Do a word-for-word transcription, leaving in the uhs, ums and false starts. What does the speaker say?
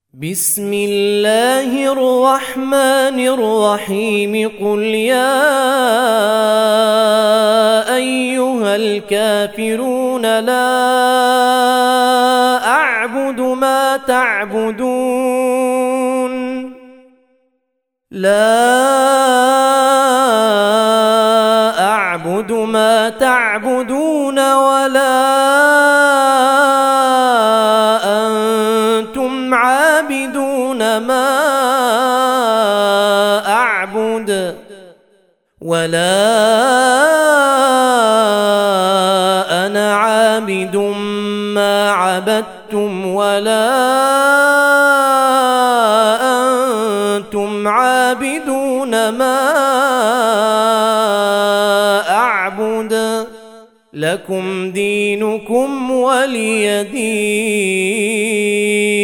بسم الله الرحمن الرحيم قل يا أيها الكافرون لا أعبد ما تعبدون لا أعبد ما تعبدون ولا أنتم عابدون ما أعبد ولا أنا عابد ما عبدتم ولا أنتم عابدون ما أعبد لكم دينكم ولي دين.